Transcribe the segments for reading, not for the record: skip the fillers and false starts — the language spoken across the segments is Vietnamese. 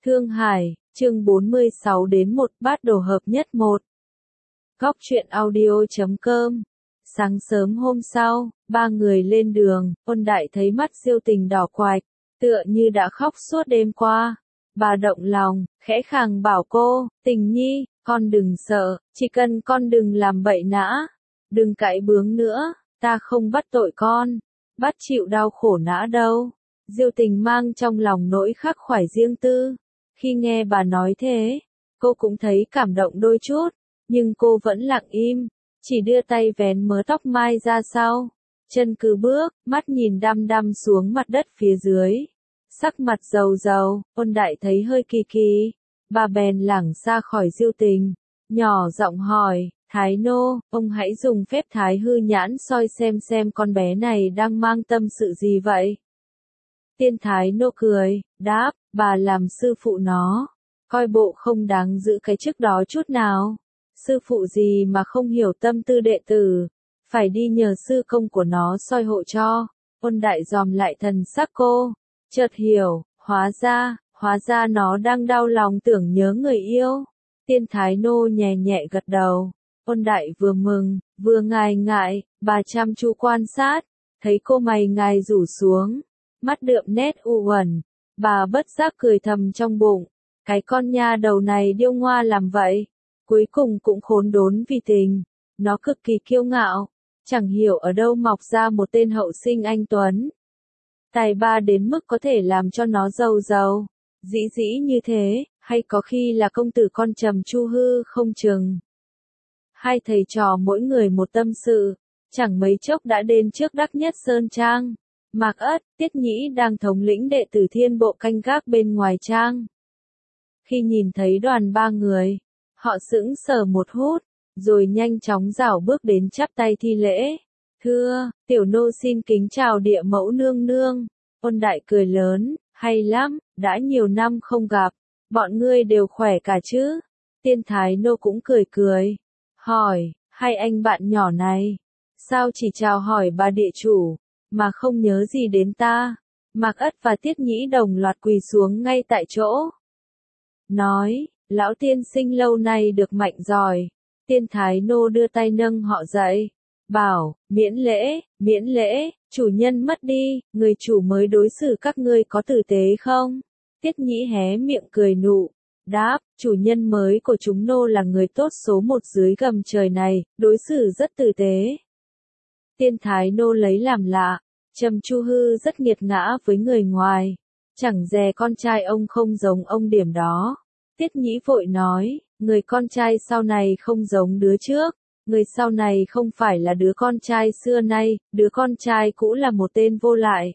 Thương Hải, chương 46 đến 1 bát đồ hợp nhất 1. Góc truyện audio.com. Sáng sớm hôm sau, ba người lên đường, Ôn Đại thấy mắt Diêu Tình đỏ quạch, tựa như đã khóc suốt đêm qua. Bà động lòng, khẽ khàng bảo cô, Tình nhi, con đừng sợ, chỉ cần con đừng làm bậy nã, đừng cãi bướng nữa, ta không bắt tội con, bắt chịu đau khổ nã đâu. Diêu Tình mang trong lòng nỗi khắc khoải riêng tư. Khi nghe bà nói thế, cô cũng thấy cảm động đôi chút, nhưng cô vẫn lặng im, chỉ đưa tay vén mớ tóc mai ra sau, chân cứ bước, mắt nhìn đăm đăm xuống mặt đất phía dưới. Sắc mặt rầu rầu, Ôn Đại thấy hơi kỳ kỳ, bà bèn lảng xa khỏi Diêu Tình, nhỏ giọng hỏi, Thái Nô, ông hãy dùng phép thái hư nhãn soi xem con bé này đang mang tâm sự gì vậy. Tiên Thái Nô cười, đáp, bà làm sư phụ nó, coi bộ không đáng giữ cái chức đó chút nào. Sư phụ gì mà không hiểu tâm tư đệ tử, phải đi nhờ sư công của nó soi hộ cho. Ôn Đại dòm lại thần sắc cô, chợt hiểu, hóa ra nó đang đau lòng tưởng nhớ người yêu. Tiên Thái Nô nhẹ nhẹ gật đầu. Ôn Đại vừa mừng, vừa ngại, bà chăm chú quan sát, thấy cô mày ngài rủ xuống, mắt đượm nét u uẩn, bà bất giác cười thầm trong bụng, cái con nha đầu này điêu ngoa làm vậy, cuối cùng cũng khốn đốn vì tình, nó cực kỳ kiêu ngạo, chẳng hiểu ở đâu mọc ra một tên hậu sinh anh tuấn. Tài ba đến mức có thể làm cho nó giàu, dĩ như thế, hay có khi là công tử con Trầm Chu Hư không chừng. Hai thầy trò mỗi người một tâm sự, chẳng mấy chốc đã đến trước Đắc Nhất Sơn Trang. Mạc Ất, Tiết Nhĩ đang thống lĩnh đệ tử Thiên Bộ canh gác bên ngoài trang. Khi nhìn thấy đoàn ba người, họ sững sờ một hút, rồi nhanh chóng rảo bước đến chắp tay thi lễ. Thưa, tiểu nô xin kính chào địa mẫu nương nương. Ôn Đại cười lớn, hay lắm, đã nhiều năm không gặp, bọn ngươi đều khỏe cả chứ. Tiên Thái Nô cũng cười, hỏi, hai anh bạn nhỏ này, sao chỉ chào hỏi bà địa chủ, mà không nhớ gì đến ta. Mạc Ất và Tiết Nhĩ đồng loạt quỳ xuống ngay tại chỗ. Nói, lão tiên sinh lâu nay được mạnh giỏi. Tiên Thái Nô đưa tay nâng họ dậy, bảo, miễn lễ, chủ nhân mất đi, người chủ mới đối xử các ngươi có tử tế không? Tiết Nhĩ hé miệng cười nụ, đáp, chủ nhân mới của chúng nô là người tốt số một dưới gầm trời này, đối xử rất tử tế. Tiên Thái Nô lấy làm lạ, Trầm Chu Hư rất nghiệt ngã với người ngoài, chẳng dè con trai ông không giống ông điểm đó. Tiết Nhĩ vội nói, người con trai sau này không giống đứa trước, người sau này không phải là đứa con trai xưa nay, đứa con trai cũ là một tên vô lại.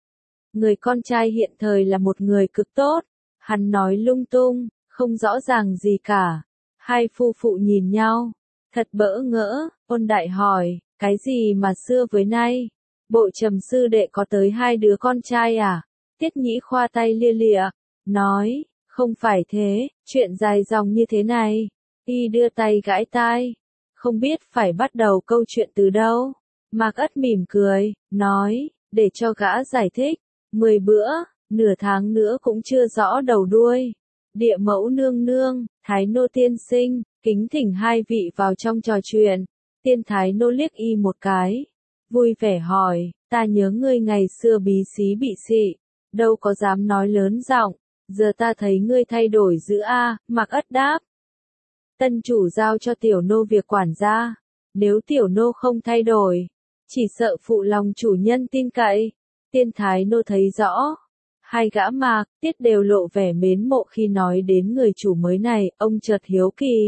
Người con trai hiện thời là một người cực tốt, hắn nói lung tung, không rõ ràng gì cả. Hai phu phụ nhìn nhau, thật bỡ ngỡ. Ôn Đại hỏi, cái gì mà xưa với nay? Bộ Trầm sư đệ có tới hai đứa con trai à? Tiết Nhĩ khoa tay lia lịa, nói, không phải thế, chuyện dài dòng như thế này. Y đưa tay gãi tai, không biết phải bắt đầu câu chuyện từ đâu. Mạc Ất mỉm cười, nói, để cho gã giải thích, 10 bữa, nửa tháng nữa cũng chưa rõ đầu đuôi. Địa mẫu nương nương, Thái Nô tiên sinh, kính thỉnh hai vị vào trong trò chuyện. Tiên Thái Nô liếc y một cái, vui vẻ hỏi, ta nhớ ngươi ngày xưa bí xí bị xị, đâu có dám nói lớn giọng, giờ ta thấy ngươi thay đổi dữ a. Mạc Ất đáp, tân chủ giao cho tiểu nô việc quản gia, nếu tiểu nô không thay đổi, chỉ sợ phụ lòng chủ nhân tin cậy. Tiên Thái Nô thấy rõ, hai gã Mạc, Tiết đều lộ vẻ mến mộ khi nói đến người chủ mới này, ông chợt hiếu kỳ,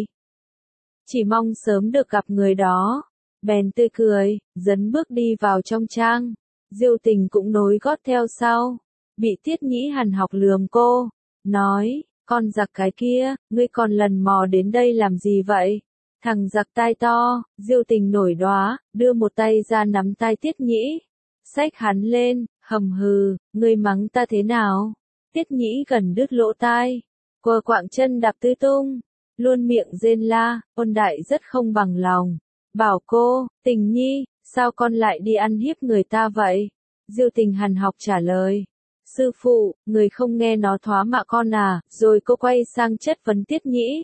chỉ mong sớm được gặp người đó, bèn tươi cười, dấn bước đi vào trong trang. Diêu Tình cũng nối gót theo sau, bị Tiết Nhĩ hằn học lườm cô, nói, con giặc cái kia, ngươi còn lần mò đến đây làm gì vậy? Thằng giặc tai to. Diêu Tình nổi đoá, đưa một tay ra nắm tai Tiết Nhĩ, xách hắn lên, hầm hừ, ngươi mắng ta thế nào? Tiết Nhĩ gần đứt lỗ tai, quờ quạng chân đạp tứ tung, luôn miệng rên la. Ôn Đại rất không bằng lòng, bảo cô, Tình nhi, sao con lại đi ăn hiếp người ta vậy? Diêu Tình hằn học trả lời, Sư phụ, người không nghe nó thoá mạ con à, rồi cô quay sang chất vấn Tiết Nhĩ.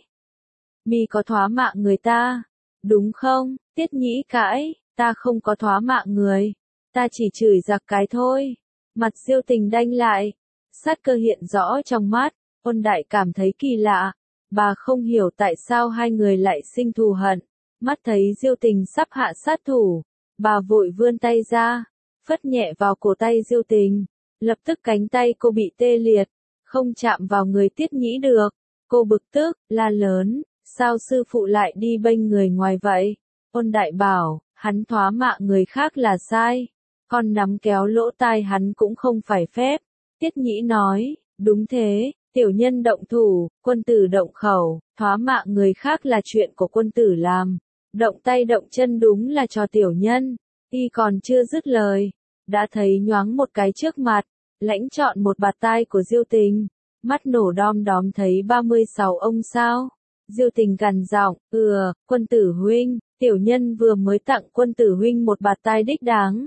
Mi có thoá mạ người ta, đúng không? Tiết Nhĩ cãi, ta không có thoá mạ người, ta chỉ chửi giặc cái thôi. Mặt Diêu Tình đanh lại, sát cơ hiện rõ trong mắt, Ôn Đại cảm thấy kỳ lạ, bà không hiểu tại sao hai người lại sinh thù hận. Mắt thấy Diêu Tình sắp hạ sát thủ, bà vội vươn tay ra, phất nhẹ vào cổ tay Diêu Tình, lập tức cánh tay cô bị tê liệt, không chạm vào người Tiết Nhĩ được. Cô bực tức, la lớn, sao sư phụ lại đi bênh người ngoài vậy? Ôn Đại bảo, hắn thoá mạ người khác là sai, con nắm kéo lỗ tai hắn cũng không phải phép. Tiết Nhĩ nói, đúng thế, tiểu nhân động thủ, quân tử động khẩu, thoá mạ người khác là chuyện của quân tử làm, động tay động chân đúng là cho tiểu nhân. Y còn chưa dứt lời, đã thấy nhoáng một cái trước mặt, lãnh chọn một bạt tai của Diêu Tình, mắt nổ đom đóm thấy 36 ông sao. Diêu Tình gằn giọng, quân tử huynh, tiểu nhân vừa mới tặng quân tử huynh một bạt tai đích đáng.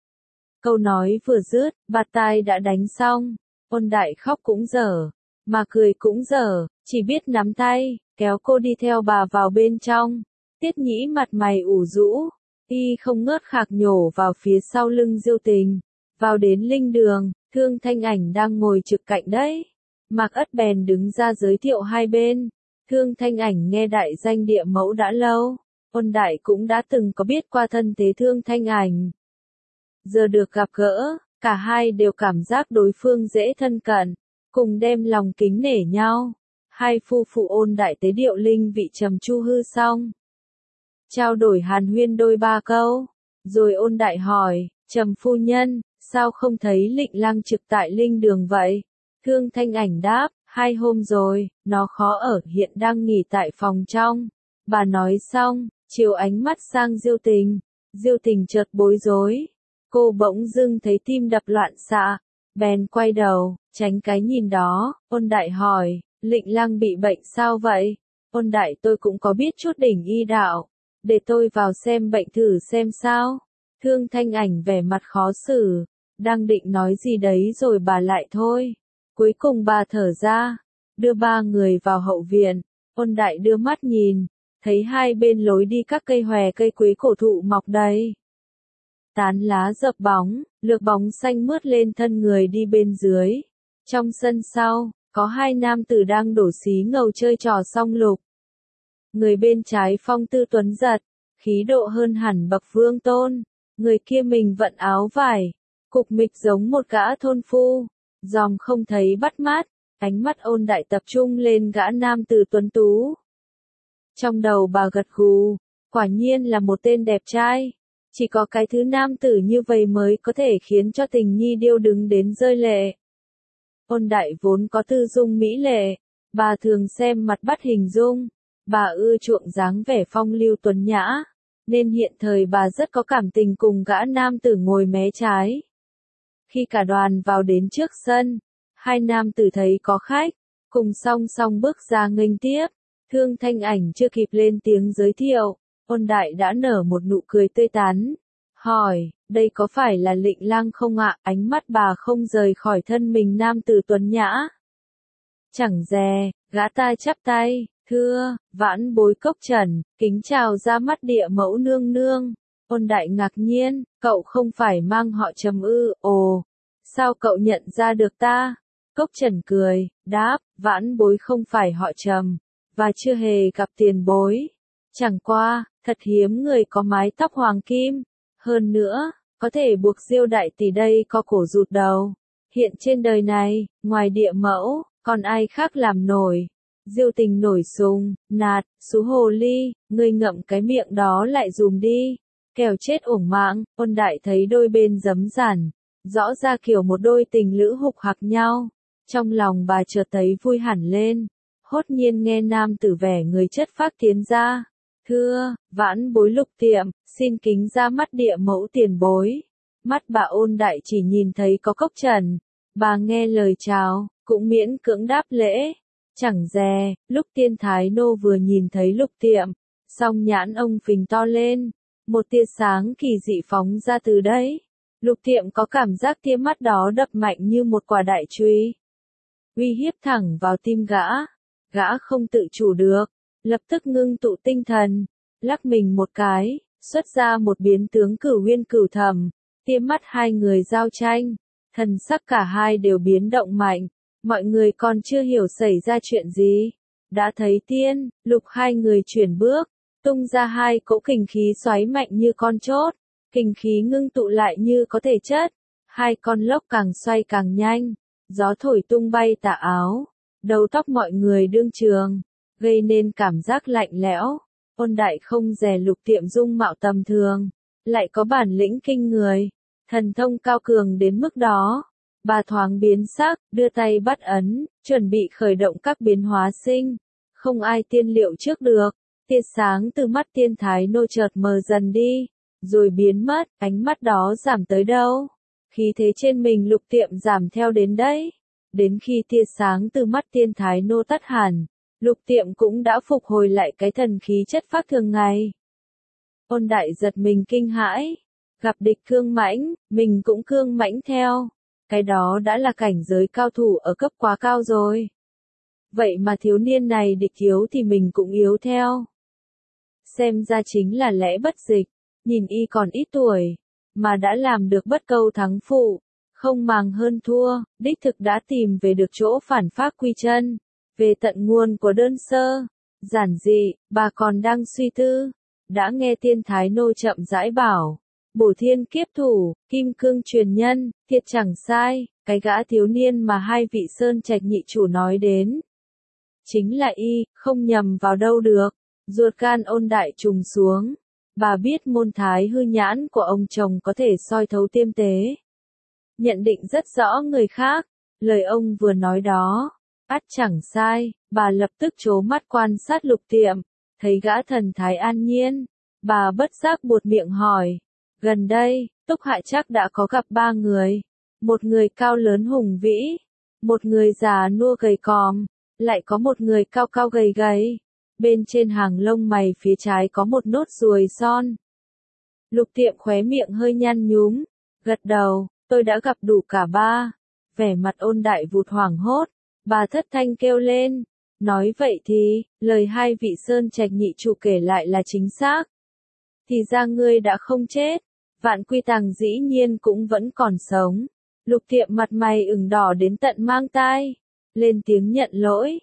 Câu nói vừa dứt, bạt tai đã đánh xong. Ôn Đại khóc cũng dở, mà cười cũng dở, chỉ biết nắm tay, kéo cô đi theo bà vào bên trong. Tiết Nhĩ mặt mày ủ rũ, y không ngớt khạc nhổ vào phía sau lưng Diêu Tình. Vào đến linh đường, Thương Thanh Ảnh đang ngồi trực cạnh đấy. Mạc Ất bèn đứng ra giới thiệu hai bên. Thương Thanh Ảnh nghe đại danh địa mẫu đã lâu, Ôn Đại cũng đã từng có biết qua thân thế Thương Thanh Ảnh. Giờ được gặp gỡ, cả hai đều cảm giác đối phương dễ thân cận, cùng đem lòng kính nể nhau. Hai phu phụ Ôn Đại tế điệu linh vị trầm chu hư xong, trao đổi hàn huyên đôi ba câu, rồi Ôn Đại hỏi, Trầm phu nhân, sao không thấy Lệnh Lang trực tại linh đường vậy? Thương Thanh Ảnh đáp, 2 hôm rồi, nó khó ở, hiện đang nghỉ tại phòng trong. Bà nói xong, chiều ánh mắt sang Diêu Tình. Diêu Tình chợt bối rối. Cô bỗng dưng thấy tim đập loạn xạ, bèn quay đầu, tránh cái nhìn đó. Ôn Đại hỏi, Lệnh Lang bị bệnh sao vậy? Ôn Đại, tôi cũng có biết chút đỉnh y đạo, để tôi vào xem bệnh thử xem sao. Thương Thanh Ảnh vẻ mặt khó xử, đang định nói gì đấy rồi bà lại thôi. Cuối cùng bà thở ra, đưa ba người vào hậu viện. Ôn Đại đưa mắt nhìn, thấy hai bên lối đi các cây hòe cây quế cổ thụ mọc đầy. Tán lá dập bóng, lược bóng xanh mướt lên thân người đi bên dưới. Trong sân sau, có 2 nam tử đang đổ xí ngầu chơi trò song lục. Người bên trái phong tư tuấn giật, khí độ hơn hẳn bậc vương tôn. Người kia mình vận áo vải, cục mịch giống một gã thôn phu. Dòm không thấy bắt mắt, ánh mắt Ôn Đại tập trung lên gã nam tử tuấn tú. Trong đầu bà gật gù, quả nhiên là một tên đẹp trai. Chỉ có cái thứ nam tử như vậy mới có thể khiến cho Tình Nhi điêu đứng đến rơi lệ. Ôn Đại vốn có tư dung mỹ lệ, bà thường xem mặt bắt hình dung, bà ưa chuộng dáng vẻ phong lưu tuấn nhã, nên hiện thời bà rất có cảm tình cùng gã nam tử ngồi mé trái. Khi cả đoàn vào đến trước sân, 2 nam tử thấy có khách, cùng song song bước ra nghênh tiếp. Thương Thanh Ảnh chưa kịp lên tiếng giới thiệu, Ôn Đại đã nở một nụ cười tươi tắn, hỏi, đây có phải là Lệnh Lang không ạ? Ánh mắt bà không rời khỏi thân mình nam tử tuấn nhã. Chẳng dè, gã ta chắp tay, thưa, vãn bối Cốc Trần, kính chào ra mắt địa mẫu nương nương. Ôn Đại ngạc nhiên, cậu không phải mang họ Trầm ư? Ồ, sao cậu nhận ra được ta? Cốc Trần cười, đáp, vãn bối không phải họ Trầm, và chưa hề gặp tiền bối. Chẳng qua, thật hiếm người có mái tóc hoàng kim. Hơn nữa, có thể buộc Diêu đại tỷ đây co cổ rụt đầu. Hiện trên đời này, ngoài địa mẫu, còn ai khác làm nổi. Diêu Tình nổi sùng, nạt, xú hồ ly, ngươi ngậm cái miệng đó lại dùm đi. Kẻo chết uổng mạng. Ôn Đại thấy đôi bên giấm giản, rõ ra kiểu một đôi tình lữ hục hặc nhau. Trong lòng bà chợt thấy vui hẳn lên, hốt nhiên nghe nam tử vẻ người chất phác tiến ra. Thưa, vãn bối Lục Tiệm, xin kính ra mắt địa mẫu tiền bối. Mắt bà Ôn Đại chỉ nhìn thấy có Cốc Trần, bà nghe lời chào, cũng miễn cưỡng đáp lễ. Chẳng dè, lúc Tiên Thái Nô vừa nhìn thấy Lục Tiệm, song nhãn ông phình to lên, một tia sáng kỳ dị phóng ra từ đấy. Lục Tiệm có cảm giác tia mắt đó đập mạnh như một quả đại chùy, uy hiếp thẳng vào tim gã. Gã không tự chủ được, lập tức ngưng tụ tinh thần, lắc mình một cái, xuất ra một biến tướng Cửu Huyên Cửu Thẩm, tia mắt hai người giao tranh, thần sắc cả hai đều biến động mạnh, mọi người còn chưa hiểu xảy ra chuyện gì, đã thấy Tiên, Lục hai người chuyển bước, tung ra hai cỗ kình khí xoáy mạnh như con chốt, kình khí ngưng tụ lại như có thể chất, hai con lốc càng xoay càng nhanh, gió thổi tung bay tà áo, đầu tóc mọi người đương trường, gây nên cảm giác lạnh lẽo. Ôn Đại không dè Lục Tiệm dung mạo tầm thường, lại có bản lĩnh kinh người, thần thông cao cường đến mức đó. Bà thoáng biến sắc, đưa tay bắt ấn, chuẩn bị khởi động các biến hóa sinh, không ai tiên liệu trước được. Tia sáng từ mắt Tiên Thái Nô chợt mờ dần đi, rồi biến mất, ánh mắt đó giảm tới đâu? Khí thế trên mình Lục Tiệm giảm theo đến đấy. Đến khi tia sáng từ mắt Tiên Thái Nô tắt hẳn, Lục Tiệm cũng đã phục hồi lại cái thần khí chất phác thường ngày. Ôn Đại giật mình kinh hãi, gặp địch cương mãnh, mình cũng cương mãnh theo. Cái đó đã là cảnh giới cao thủ ở cấp quá cao rồi. Vậy mà thiếu niên này địch yếu thì mình cũng yếu theo. Xem ra chính là lẽ bất dịch, nhìn y còn ít tuổi, mà đã làm được bất câu thắng phụ, không màng hơn thua, đích thực đã tìm về được chỗ phản phác quy chân, về tận nguồn của đơn sơ. Giản dị, bà còn đang suy tư, đã nghe Tiên Thái Nô chậm rãi bảo, bổ thiên kiếp thủ, kim cương truyền nhân, thiệt chẳng sai, cái gã thiếu niên mà hai vị sơn trạch nhị chủ nói đến. Chính là y, không nhầm vào đâu được, ruột gan Ôn Đại trùng xuống. Bà biết môn thái hư nhãn của ông chồng có thể soi thấu tiêm tế. Nhận định rất rõ người khác, lời ông vừa nói đó, ắt chẳng sai, bà lập tức trố mắt quan sát Lục Tiệm, thấy gã thần thái an nhiên, bà bất giác buột miệng hỏi, gần đây, Túc Hại chắc đã có gặp ba người, một người cao lớn hùng vĩ, một người già nua gầy còm, lại có một người cao cao gầy gầy, bên trên hàng lông mày phía trái có một nốt ruồi son. Lục Tiệm khóe miệng hơi nhăn nhúm, gật đầu, tôi đã gặp đủ cả ba. Vẻ mặt Ôn Đại vụt hoảng hốt, bà thất thanh kêu lên, nói vậy thì, lời hai vị sơn trạch nhị chủ kể lại là chính xác. Thì ra ngươi đã không chết, Vạn Quy Tàng dĩ nhiên cũng vẫn còn sống. Lục Tiệm mặt mày ửng đỏ đến tận mang tai, lên tiếng nhận lỗi,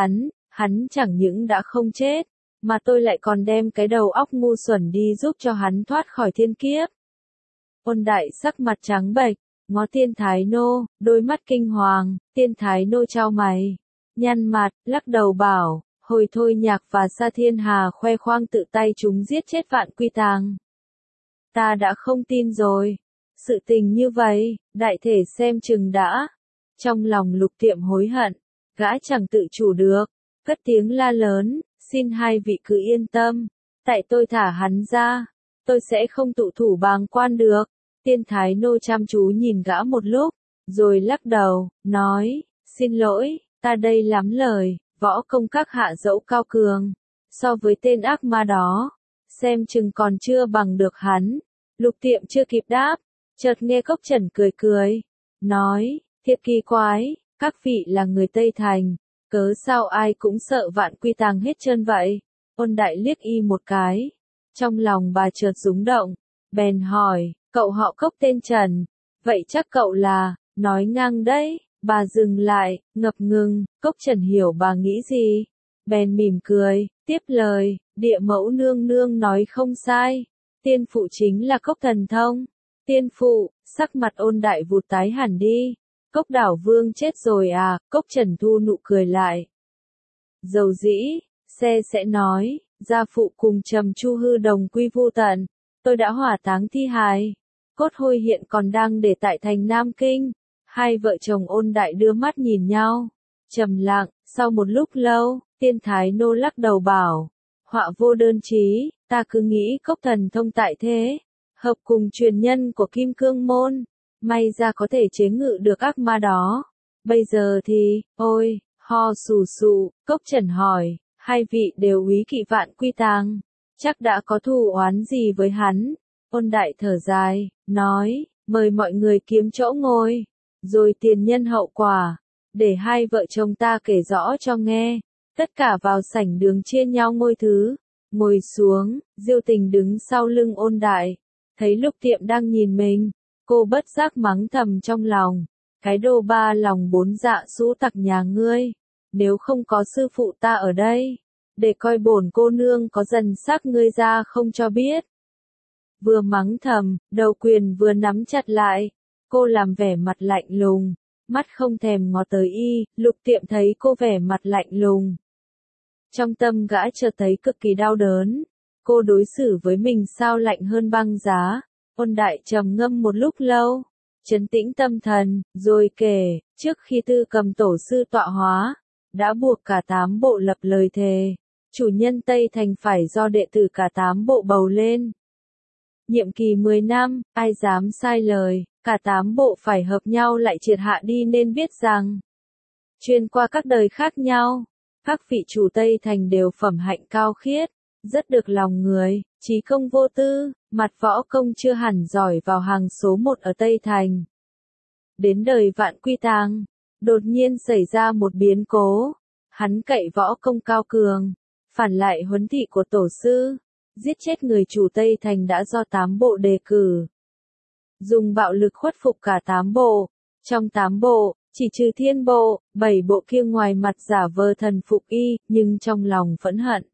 hắn chẳng những đã không chết, mà tôi lại còn đem cái đầu óc ngu xuẩn đi giúp cho hắn thoát khỏi thiên kiếp. Ôn Đại sắc mặt trắng bệch, ngó Tiên Thái Nô, đôi mắt kinh hoàng, Tiên Thái Nô chau mày, nhăn mặt, lắc đầu bảo, hồi thôi Nhạc và Sa Thiên Hà khoe khoang tự tay chúng giết chết Vạn Quy Tàng. Ta đã không tin rồi. Sự tình như vậy, đại thể xem chừng đã. Trong lòng Lục Tiệm hối hận, gã chẳng tự chủ được, cất tiếng la lớn, xin hai vị cứ yên tâm, tại tôi thả hắn ra, tôi sẽ không tụ thủ bàng quan được. Tiên Thái Nô chăm chú nhìn gã một lúc, rồi lắc đầu, nói, xin lỗi, ta đây lắm lời, võ công các hạ dẫu cao cường, so với tên ác ma đó, xem chừng còn chưa bằng được hắn. Lục Tiệm chưa kịp đáp, chợt nghe Cốc Trần cười cười, nói, thiệt kỳ quái, các vị là người Tây Thành, cớ sao ai cũng sợ Vạn Quy Tàng hết trơn vậy? Ôn Đại liếc y một cái, trong lòng bà chợt rúng động, bèn hỏi, cậu họ Cốc tên Trần, vậy chắc cậu là, nói ngang đấy. Bà dừng lại, ngập ngừng, Cốc Trần hiểu bà nghĩ gì, bèn mỉm cười, tiếp lời, địa mẫu nương nương nói không sai, tiên phụ chính là Cốc thần thông. Tiên phụ, sắc mặt Ôn Đại vụt tái hẳn đi, Cốc đảo vương chết rồi à? Cốc Trần thu nụ cười lại. Dầu dĩ, sẽ nói, gia phụ cùng Trầm Chu hư đồng quy vu tận, tôi đã hỏa táng thi hài, cốt hôi hiện còn đang để tại thành Nam Kinh. Hai vợ chồng Ôn Đại đưa mắt nhìn nhau, trầm lặng, sau một lúc lâu, Tiên Thái Nô lắc đầu bảo, họa vô đơn chí, ta cứ nghĩ Cốc thần thông tại thế, hợp cùng truyền nhân của Kim Cương môn, may ra có thể chế ngự được ác ma đó. Bây giờ thì, ôi, ho sù sụ, Cốc Trần hỏi, hai vị đều úy kỵ Vạn Quy Tàng, chắc đã có thù oán gì với hắn? Ôn Đại thở dài, nói, mời mọi người kiếm chỗ ngồi, rồi tiền nhân hậu quả, để hai vợ chồng ta kể rõ cho nghe. Tất cả vào sảnh đường chia nhau ngôi thứ, ngồi xuống, Diêu Tình đứng sau lưng Ôn Đại, thấy Lục Tiệm đang nhìn mình, cô bất giác mắng thầm trong lòng, cái đồ ba lòng bốn dạ sũ tặc nhà ngươi, nếu không có sư phụ ta ở đây, để coi bổn cô nương có dần xác ngươi ra không cho biết. Vừa mắng thầm, đầu quyền vừa nắm chặt lại, cô làm vẻ mặt lạnh lùng, mắt không thèm ngó tới y. Lục Tiệm thấy cô vẻ mặt lạnh lùng, trong tâm gã chợt thấy cực kỳ đau đớn, cô đối xử với mình sao lạnh hơn băng giá. Ôn Đại trầm ngâm một lúc lâu, trấn tĩnh tâm thần, rồi kể, trước khi Tư Cầm tổ sư tọa hóa, đã buộc cả 8 bộ lập lời thề, chủ nhân Tây Thành phải do đệ tử cả 8 bộ bầu lên. Nhiệm kỳ 10 năm, ai dám sai lời, cả 8 bộ phải hợp nhau lại triệt hạ đi, nên biết rằng, truyền qua các đời khác nhau, các vị chủ Tây Thành đều phẩm hạnh cao khiết, rất được lòng người, trí công vô tư, mặt võ công chưa hẳn giỏi vào hàng số 1 ở Tây Thành. Đến đời Vạn Quy Tàng, đột nhiên xảy ra một biến cố, hắn cậy võ công cao cường, phản lại huấn thị của tổ sư, giết chết người chủ Tây Thành đã do 8 bộ đề cử. Dùng bạo lực khuất phục cả 8 bộ, trong 8 bộ, chỉ trừ Thiên bộ, 7 bộ kia ngoài mặt giả vờ thần phục y, nhưng trong lòng phẫn hận.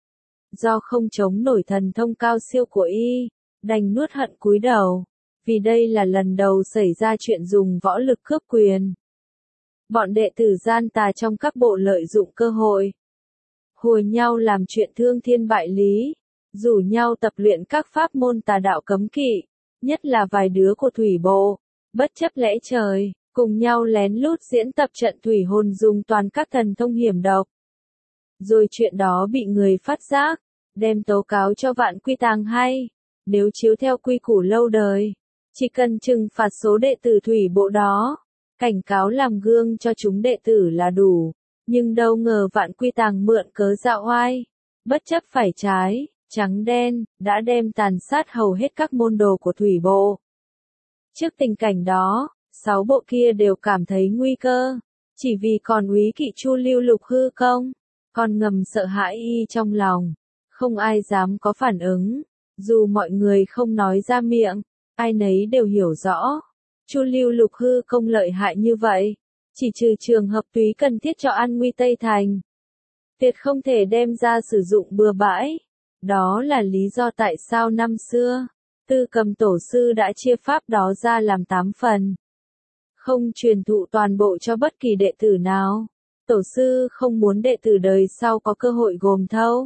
Do không chống nổi thần thông cao siêu của y, đành nuốt hận cúi đầu, vì đây là lần đầu xảy ra chuyện dùng võ lực cướp quyền. Bọn đệ tử gian tà trong các bộ lợi dụng cơ hội, hùa nhau làm chuyện thương thiên bại lý, rủ nhau tập luyện các pháp môn tà đạo cấm kỵ, nhất là vài đứa của thủy bộ, bất chấp lẽ trời, cùng nhau lén lút diễn tập trận thủy hồn dùng toàn các thần thông hiểm độc. Rồi chuyện đó bị người phát giác, đem tố cáo cho Vạn Quy Tàng hay, nếu chiếu theo quy củ lâu đời, chỉ cần trừng phạt số đệ tử thủy bộ đó, cảnh cáo làm gương cho chúng đệ tử là đủ, nhưng đâu ngờ Vạn Quy Tàng mượn cớ dạo oai, bất chấp phải trái, trắng đen, đã đem tàn sát hầu hết các môn đồ của thủy bộ. Trước tình cảnh đó, 6 bộ kia đều cảm thấy nguy cơ, chỉ vì còn úy kỵ Chu Lưu Lục hư công, còn ngầm sợ hãi y trong lòng, không ai dám có phản ứng, dù mọi người không nói ra miệng, ai nấy đều hiểu rõ, Chu Lưu Lục hư công lợi hại như vậy, chỉ trừ trường hợp túy cần thiết cho an nguy Tây Thành, tuyệt không thể đem ra sử dụng bừa bãi. Đó là lý do tại sao năm xưa, Tư Cầm tổ sư đã chia pháp đó ra làm 8 phần, không truyền thụ toàn bộ cho bất kỳ đệ tử nào. Tổ sư không muốn đệ tử đời sau có cơ hội gồm thâu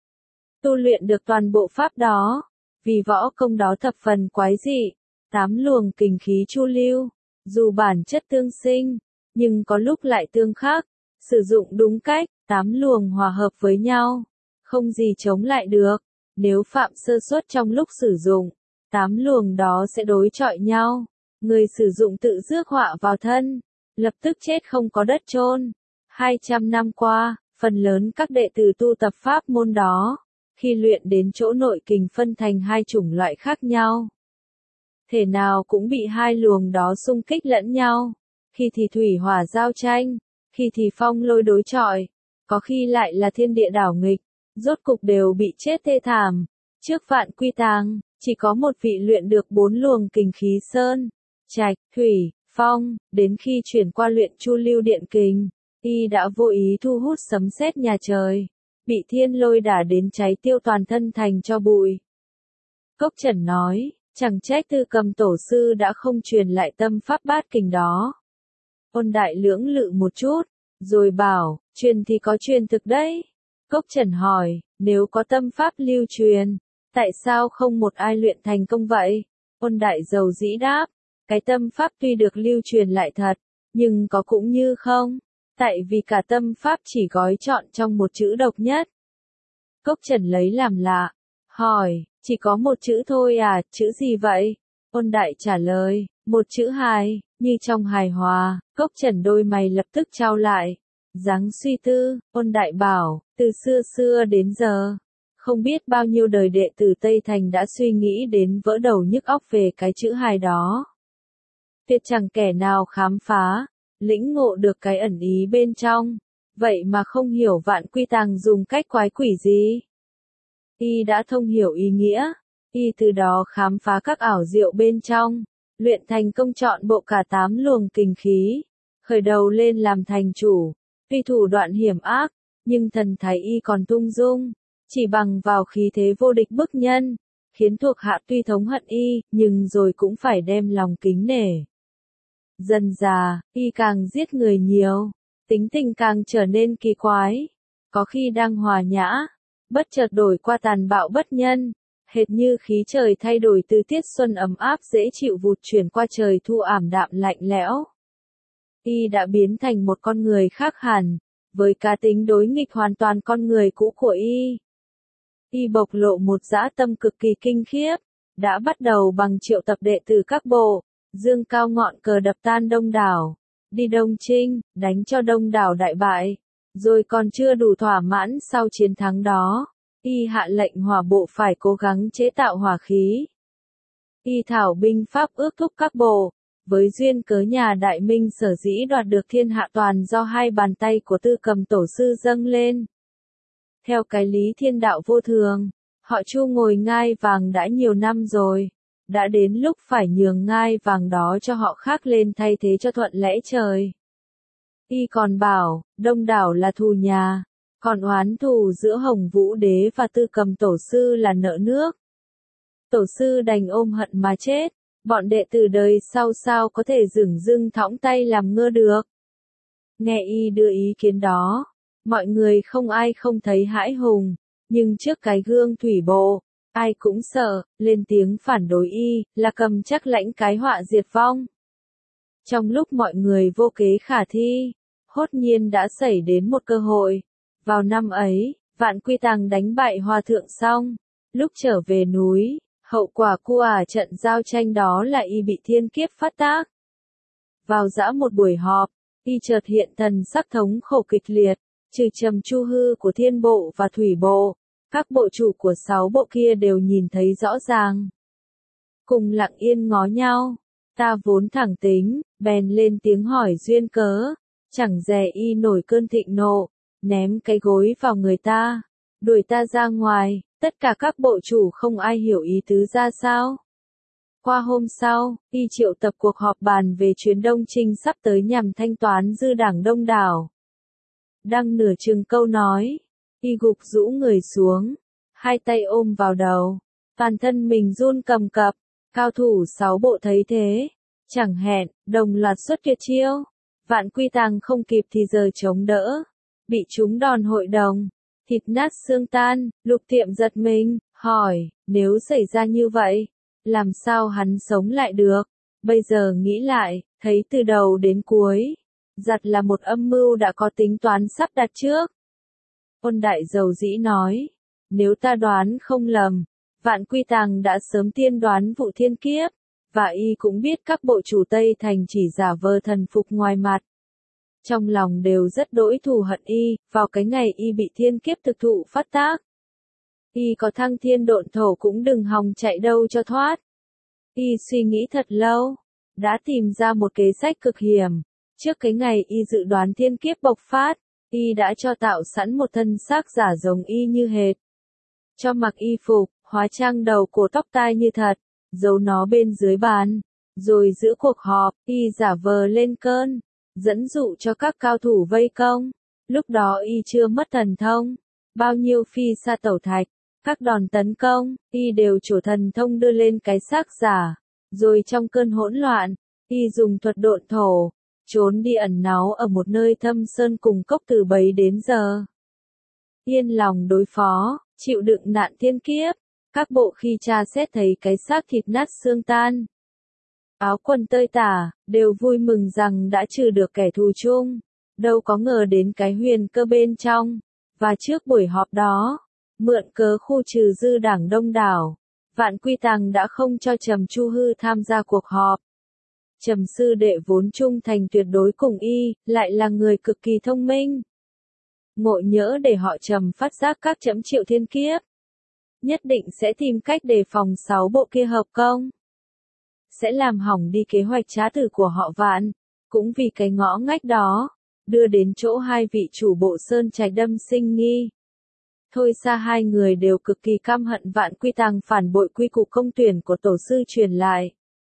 tu luyện được toàn bộ pháp đó, vì võ công đó thập phần quái dị. 8 luồng kình khí chu lưu, dù bản chất tương sinh, nhưng có lúc lại tương khắc, sử dụng đúng cách, 8 luồng hòa hợp với nhau, không gì chống lại được. Nếu phạm sơ suất trong lúc sử dụng, 8 luồng đó sẽ đối chọi nhau, người sử dụng tự rước họa vào thân, lập tức chết không có đất chôn. 200 năm qua, phần lớn các đệ tử tu tập pháp môn đó, khi luyện đến chỗ nội kình phân thành hai chủng loại khác nhau, thể nào cũng bị hai luồng đó xung kích lẫn nhau, khi thì thủy hỏa giao tranh, khi thì phong lôi đối chọi, có khi lại là thiên địa đảo nghịch, rốt cục đều bị chết thê thảm. Trước Vạn Quy Tàng, chỉ có một vị luyện được 4 luồng kình khí sơn, trạch, thủy, phong, đến khi chuyển qua luyện Chu Lưu Điện Kình, y đã vô ý thu hút sấm sét nhà trời, bị thiên lôi đả đến cháy tiêu toàn thân thành tro bụi. Cốc Trần nói, chẳng trách Tư Cầm tổ sư đã không truyền lại tâm pháp bát kình đó. Ôn Đại lưỡng lự một chút, rồi bảo, truyền thì có truyền thực đấy. Cốc Trần hỏi, nếu có tâm pháp lưu truyền, tại sao không một ai luyện thành công vậy? Ôn Đại dầu dĩ đáp, cái tâm pháp tuy được lưu truyền lại thật, nhưng có cũng như không, tại vì cả tâm pháp chỉ gói trọn trong một chữ độc nhất. Cốc Trần lấy làm lạ, hỏi, chỉ có một chữ thôi à, chữ gì vậy? Ôn Đại trả lời, một chữ hài, như trong hài hòa. Cốc Trần đôi mày lập tức trao lại, dáng suy tư. Ôn Đại bảo, từ xưa xưa đến giờ, không biết bao nhiêu đời đệ tử Tây Thành đã suy nghĩ đến vỡ đầu nhức óc về cái chữ hài đó. tuyệt chẳng kẻ nào khám phá, lĩnh ngộ được cái ẩn ý bên trong, vậy mà không hiểu Vạn Quy Tàng dùng cách quái quỷ gì. Y đã thông hiểu ý nghĩa, y từ đó khám phá các ảo diệu bên trong, luyện thành công trọn bộ cả 8 luồng kình khí, khởi đầu lên làm thành chủ, tuy thủ đoạn hiểm ác, nhưng thần thái y còn tung dung, chỉ bằng vào khí thế vô địch bức nhân, khiến thuộc hạ tuy thống hận y, nhưng rồi cũng phải đem lòng kính nể. Dần dà, y càng giết người nhiều, tính tình càng trở nên kỳ quái, có khi đang hòa nhã, bất chợt đổi qua tàn bạo bất nhân, hệt như khí trời thay đổi từ tiết xuân ấm áp dễ chịu vụt chuyển qua trời thu ảm đạm lạnh lẽo. Y đã biến thành một con người khác hẳn, với cá tính đối nghịch hoàn toàn con người cũ của y. Y bộc lộ một dã tâm cực kỳ kinh khiếp, đã bắt đầu bằng triệu tập đệ tử các bộ, dương cao ngọn cờ đập tan Đông Đảo, đi Đông Trinh, đánh cho Đông Đảo đại bại, rồi còn chưa đủ thỏa mãn sau chiến thắng đó, y hạ lệnh hỏa bộ phải cố gắng chế tạo hỏa khí. Y thảo binh pháp ước thúc các bộ, với duyên cớ nhà Đại Minh sở dĩ đoạt được thiên hạ toàn do hai bàn tay của Tư Cầm tổ sư dâng lên. Theo cái lý thiên đạo vô thường, họ Chu ngồi ngai vàng đã nhiều năm rồi, đã đến lúc phải nhường ngai vàng đó cho họ khác lên thay thế cho thuận lẽ trời. Y còn bảo, Đông Đảo là thù nhà, còn oán thù giữa Hồng Vũ Đế và Tư Cầm tổ sư là nợ nước. Tổ sư đành ôm hận mà chết, bọn đệ tử đời sau sao có thể dửng dưng thõng tay làm ngơ được. Nghe y đưa ý kiến đó, mọi người không ai không thấy hãi hùng, nhưng trước cái gương thủy bộ, ai cũng sợ, lên tiếng phản đối y, là cầm chắc lãnh cái họa diệt vong. Trong lúc mọi người vô kế khả thi, hốt nhiên đã xảy đến một cơ hội. Vào năm ấy, Vạn Quy Tàng đánh bại Hòa Thượng xong, lúc trở về núi, hậu quả của trận giao tranh đó là y bị thiên kiếp phát tác. Vào dã một buổi họp, y chợt hiện thần sắc thống khổ kịch liệt, trừ Trầm Chu Hư của Thiên Bộ và Thủy Bộ, các bộ chủ của 6 bộ kia đều nhìn thấy rõ ràng. Cùng lặng yên ngó nhau, ta vốn thẳng tính, bèn lên tiếng hỏi duyên cớ, chẳng dè y nổi cơn thịnh nộ, ném cái gối vào người ta, đuổi ta ra ngoài, tất cả các bộ chủ không ai hiểu ý tứ ra sao. Qua hôm sau, y triệu tập cuộc họp bàn về chuyến Đông Trinh sắp tới nhằm thanh toán dư đảng Đông Đảo. Đang nửa chừng câu nói, y gục rũ người xuống, hai tay ôm vào đầu, toàn thân mình run cầm cập, cao thủ 6 bộ thấy thế, chẳng hẹn, đồng loạt xuất tuyệt chiêu, Vạn Quy Tàng không kịp thì giờ chống đỡ, bị trúng đòn hội đồng, thịt nát xương tan, Lục Tiệm giật mình, hỏi, nếu xảy ra như vậy, làm sao hắn sống lại được? Bây giờ nghĩ lại, thấy từ đầu đến cuối, giặt là một âm mưu đã có tính toán sắp đặt trước. Ôn Đại dầu dĩ nói, nếu ta đoán không lầm, Vạn Quy Tàng đã sớm tiên đoán vụ thiên kiếp, và y cũng biết các bộ chủ Tây Thành chỉ giả vờ thần phục ngoài mặt. Trong lòng đều rất đỗi thù hận y, vào cái ngày y bị thiên kiếp thực thụ phát tác. Y có thăng thiên độn thổ cũng đừng hòng chạy đâu cho thoát. Y suy nghĩ thật lâu, đã tìm ra một kế sách cực hiểm. Trước cái ngày y dự đoán thiên kiếp bộc phát, y đã cho tạo sẵn một thân xác giả giống y như hệt. Cho mặc y phục, hóa trang đầu cổ tóc tai như thật, giấu nó bên dưới bàn. Rồi giữa cuộc họp, y giả vờ lên cơn, dẫn dụ cho các cao thủ vây công. Lúc đó y chưa mất thần thông, bao nhiêu phi sa tẩu thạch, các đòn tấn công, y đều trổ thần thông đưa lên cái xác giả. Rồi trong cơn hỗn loạn, y dùng thuật độn thổ, trốn đi ẩn náu ở một nơi thâm sơn cùng cốc từ bấy đến giờ. Yên lòng đối phó, chịu đựng nạn thiên kiếp, các bộ khi tra xét thấy cái xác thịt nát xương tan, áo quần tơi tả, đều vui mừng rằng đã trừ được kẻ thù chung, đâu có ngờ đến cái huyền cơ bên trong. Và trước buổi họp đó, mượn cớ khu trừ dư đảng Đông Đảo, Vạn Quy Tàng đã không cho Trầm Chu Hư tham gia cuộc họp. Trầm sư đệ vốn trung thành tuyệt đối cùng y, lại là người cực kỳ thông minh. Ngộ nhỡ để họ Trầm phát giác các chấm triệu thiên kiếp, nhất định sẽ tìm cách đề phòng 6 bộ kia hợp công. sẽ làm hỏng đi kế hoạch trá tử của họ Vạn. Cũng vì cái ngõ ngách đó, đưa đến chỗ hai vị chủ bộ sơn trạch đâm sinh nghi. Thôi xa hai người đều cực kỳ căm hận Vạn Quy Tàng phản bội quy củ công tuyển của tổ sư truyền lại.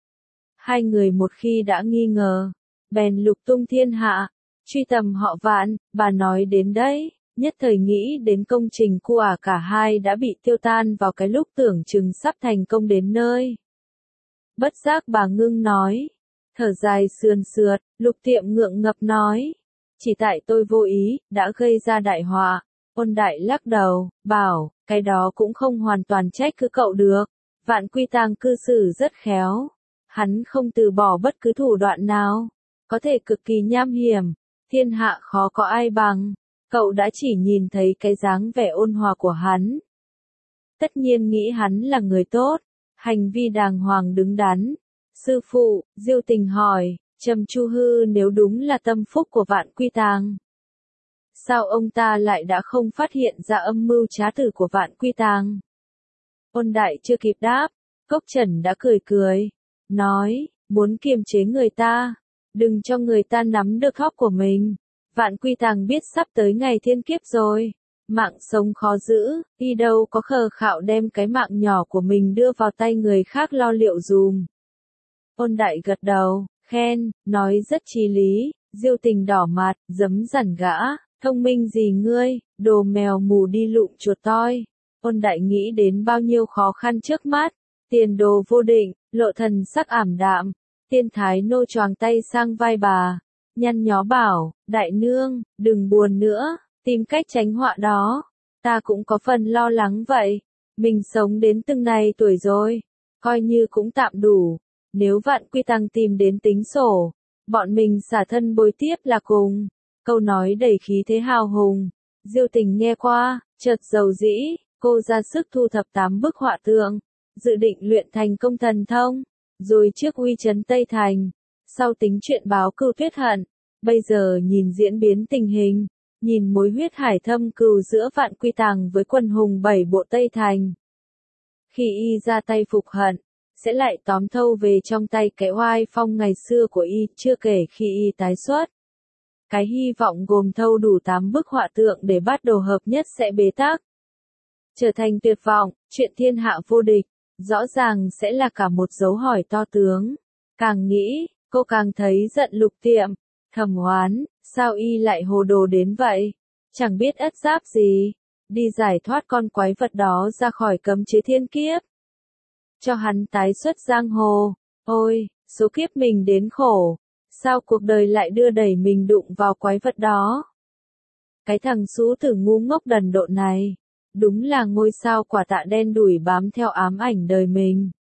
Hai người một khi đã nghi ngờ, bèn lục tung thiên hạ, truy tầm họ Vạn. Bà nói đến đấy, nhất thời nghĩ đến công trình của cả hai đã bị tiêu tan vào cái lúc tưởng chừng sắp thành công đến nơi. Bất giác bà ngưng nói, thở dài sườn sượt. Lục Tiệm ngượng ngập nói, chỉ tại tôi vô ý, đã gây ra đại họa. Ôn Đại lắc đầu, bảo, cái đó cũng không hoàn toàn trách cứ cậu được. Vạn Quy Tàng cư xử rất khéo. Hắn không từ bỏ bất cứ thủ đoạn nào. Có thể cực kỳ nham hiểm. Thiên hạ khó có ai bằng. Cậu đã chỉ nhìn thấy cái dáng vẻ ôn hòa của hắn. Tất nhiên nghĩ hắn là người tốt. Hành vi đàng hoàng đứng đắn. Sư phụ, Diêu Tình hỏi, Trầm Chu Hư nếu đúng là tâm phúc của Vạn Quy Tàng, sao ông ta lại đã không phát hiện ra âm mưu trá tử của Vạn Quy Tàng? Ôn Đại chưa kịp đáp, Cốc Trần đã cười cười, nói, muốn kiềm chế người ta, đừng cho người ta nắm được góc của mình. Vạn Quy Tàng biết sắp tới ngày thiên kiếp rồi, mạng sống khó giữ, y đâu có khờ khạo đem cái mạng nhỏ của mình đưa vào tay người khác lo liệu dùm. Ôn Đại gật đầu, khen, nói rất chí lý. Diêu Tình đỏ mặt, giấm dằn gã, thông minh gì ngươi, đồ mèo mù đi lụm chuột toi. Ôn Đại nghĩ đến bao nhiêu khó khăn trước mắt, tiền đồ vô định, lộ thần sắc ảm đạm. Tiên Thái nô choàng tay sang vai bà, nhăn nhó bảo, đại nương, đừng buồn nữa, tìm cách tránh họa đó. Ta cũng có phần lo lắng vậy, mình sống đến từng này tuổi rồi, coi như cũng tạm đủ. Nếu Vạn Quy Tàng tìm đến tính sổ, bọn mình xả thân bồi tiếp là cùng. Câu nói đầy khí thế hào hùng. Diêu Tình nghe qua, chợt dầu dĩ, cô ra sức thu thập 8 bức họa tượng, dự định luyện thành công thần thông, rồi trước uy chấn Tây Thành, sau tính chuyện báo cừu tuyết hận. Bây giờ nhìn diễn biến tình hình, nhìn mối huyết hải thâm cừu giữa Vạn Quy Tàng với quần hùng 7 bộ Tây Thành. Khi y ra tay phục hận, sẽ lại tóm thâu về trong tay cái oai phong ngày xưa của y, chưa kể khi y tái xuất. Cái hy vọng gồm thâu đủ 8 bức họa tượng để bắt đầu hợp nhất sẽ bế tắc. Trở thành tuyệt vọng, chuyện thiên hạ vô địch, rõ ràng sẽ là cả một dấu hỏi to tướng. Càng nghĩ, cô càng thấy giận Lục Tiệm, thầm oán, sao y lại hồ đồ đến vậy, chẳng biết ất giáp gì, đi giải thoát con quái vật đó ra khỏi cấm chế thiên kiếp. Cho hắn tái xuất giang hồ, ôi, số kiếp mình đến khổ, sao cuộc đời lại đưa đẩy mình đụng vào quái vật đó. Cái thằng xú tử ngu ngốc đần độn này, đúng là ngôi sao quả tạ đen đủi bám theo ám ảnh đời mình.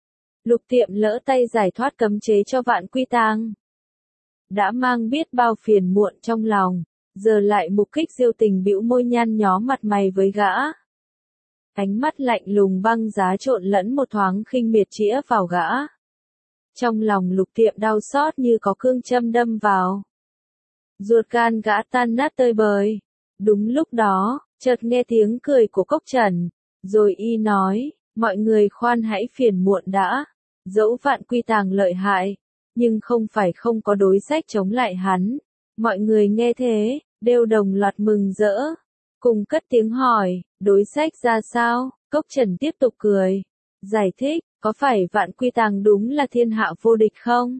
Lục Tiệm lỡ tay giải thoát cấm chế cho Vạn Quy Tàng, đã mang biết bao phiền muộn trong lòng, giờ lại mục kích Diêu Tình bĩu môi nhăn nhó mặt mày với gã. Ánh mắt lạnh lùng băng giá trộn lẫn một thoáng khinh miệt chĩa vào gã. Trong lòng Lục Tiệm đau xót như có cương châm đâm vào. Ruột gan gã tan nát tơi bời. Đúng lúc đó, chợt nghe tiếng cười của Cốc Trần, rồi y nói, mọi người khoan hãy phiền muộn đã. Dẫu Vạn Quy Tàng lợi hại, nhưng không phải không có đối sách chống lại hắn. Mọi người nghe thế, đều đồng loạt mừng rỡ, cùng cất tiếng hỏi, đối sách ra sao? Cốc Trần tiếp tục cười, giải thích, có phải Vạn Quy Tàng đúng là thiên hạ vô địch không?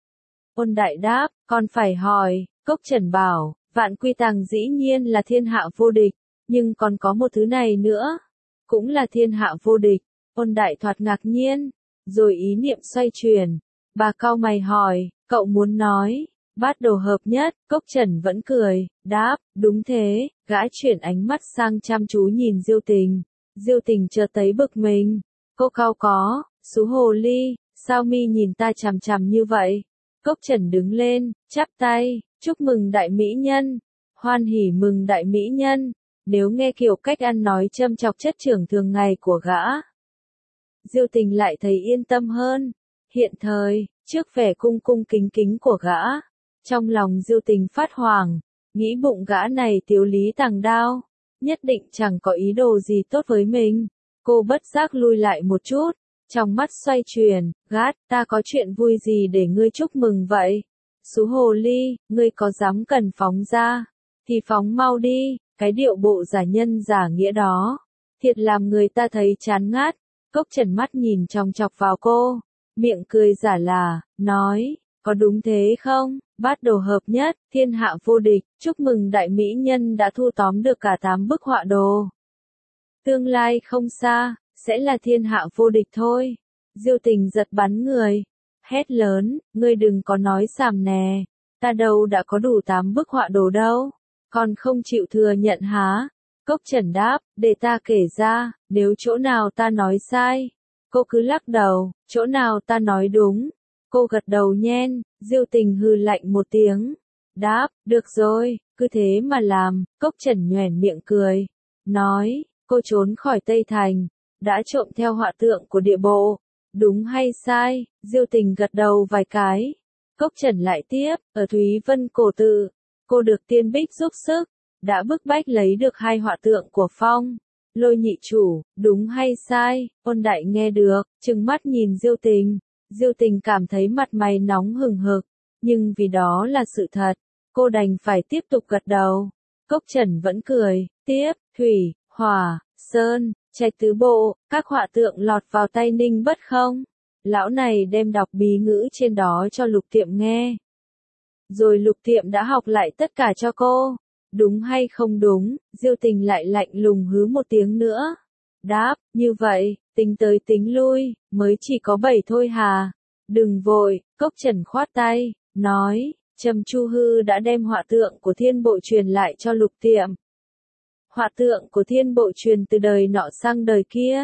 Ôn Đại đáp, còn phải hỏi. Cốc Trần bảo, Vạn Quy Tàng dĩ nhiên là thiên hạ vô địch, nhưng còn có một thứ này nữa, cũng là thiên hạ vô địch. Ôn Đại thoạt ngạc nhiên, rồi ý niệm xoay chuyển, bà cau mày hỏi, cậu muốn nói, bát đồ hợp nhất? Cốc Trần vẫn cười, đáp, đúng thế. Gã chuyển ánh mắt sang chăm chú nhìn Diêu Tình. Diêu Tình chợt thấy bực mình, cô cau có, xú hồ ly, sao mi nhìn ta chằm chằm như vậy? Cốc Trần đứng lên, chắp tay, chúc mừng đại mỹ nhân, hoan hỉ mừng đại mỹ nhân. Nếu nghe kiểu cách ăn nói châm chọc chất trưởng thường ngày của gã, Diêu Tình lại thấy yên tâm hơn. Hiện thời, trước vẻ cung cung kính kính của gã, trong lòng Diêu Tình phát hoảng, nghĩ bụng gã này tiếu lý tàng đao, nhất định chẳng có ý đồ gì tốt với mình. Cô bất giác lui lại một chút, trong mắt xoay chuyển, gắt, ta có chuyện vui gì để ngươi chúc mừng vậy? Xú hồ ly, ngươi có dám cần phóng ra, thì phóng mau đi, cái điệu bộ giả nhân giả nghĩa đó, thiệt làm người ta thấy chán ngắt. Cốc Trần mắt nhìn chòng chọc vào cô, miệng cười giả là, nói, có đúng thế không? Bát đồ hợp nhất, thiên hạ vô địch, chúc mừng đại mỹ nhân đã thu tóm được cả 8 bức họa đồ. Tương lai không xa, sẽ là thiên hạ vô địch thôi. Diêu Tình giật bắn người, hét lớn, ngươi đừng có nói xàm nè, ta đâu đã có đủ 8 bức họa đồ đâu, còn không chịu thừa nhận hả? Cốc Trần đáp, để ta kể ra, nếu chỗ nào ta nói sai, cô cứ lắc đầu, chỗ nào ta nói đúng, cô gật đầu nhen. Diêu Tình hừ lạnh một tiếng, đáp, được rồi, cứ thế mà làm. Cốc Trần nhoẻn miệng cười, nói, cô trốn khỏi Tây Thành, đã trộm theo họa tượng của địa bộ, đúng hay sai? Diêu Tình gật đầu vài cái. Cốc Trần lại tiếp, ở Thúy Vân Cổ Tự, cô được Tiên Bích giúp sức, đã bức bách lấy được 2 họa tượng của Phong Lôi nhị chủ, đúng hay sai? Ôn Đại nghe được, trừng mắt nhìn Diêu Tình. Diêu Tình cảm thấy mặt mày nóng hừng hực, nhưng vì đó là sự thật, cô đành phải tiếp tục gật đầu. Cốc Trần vẫn cười, tiếp, thủy, hỏa, sơn, trạch tứ bộ, các họa tượng lọt vào tay Ninh Bất không? Lão này đem đọc bí ngữ trên đó cho Lục Tiệm nghe. Rồi Lục Tiệm đã học lại tất cả cho cô. Đúng hay không đúng? Diêu Tình lại lạnh lùng hứ một tiếng nữa. Đáp, như vậy, tính tới tính lui, mới chỉ có 7 thôi hà. Đừng vội, Cốc Trần khoát tay, nói, Trầm Chu Hư đã đem họa tượng của Thiên Bộ truyền lại cho Lục Tiệm. Họa tượng của Thiên Bộ truyền từ đời nọ sang đời kia.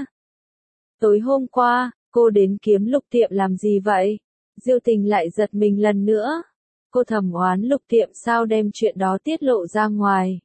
Tối hôm qua, cô đến kiếm Lục Tiệm làm gì vậy? Diêu Tình lại giật mình lần nữa. Cô thầm oán Lục Tiệm sao đem chuyện đó tiết lộ ra ngoài.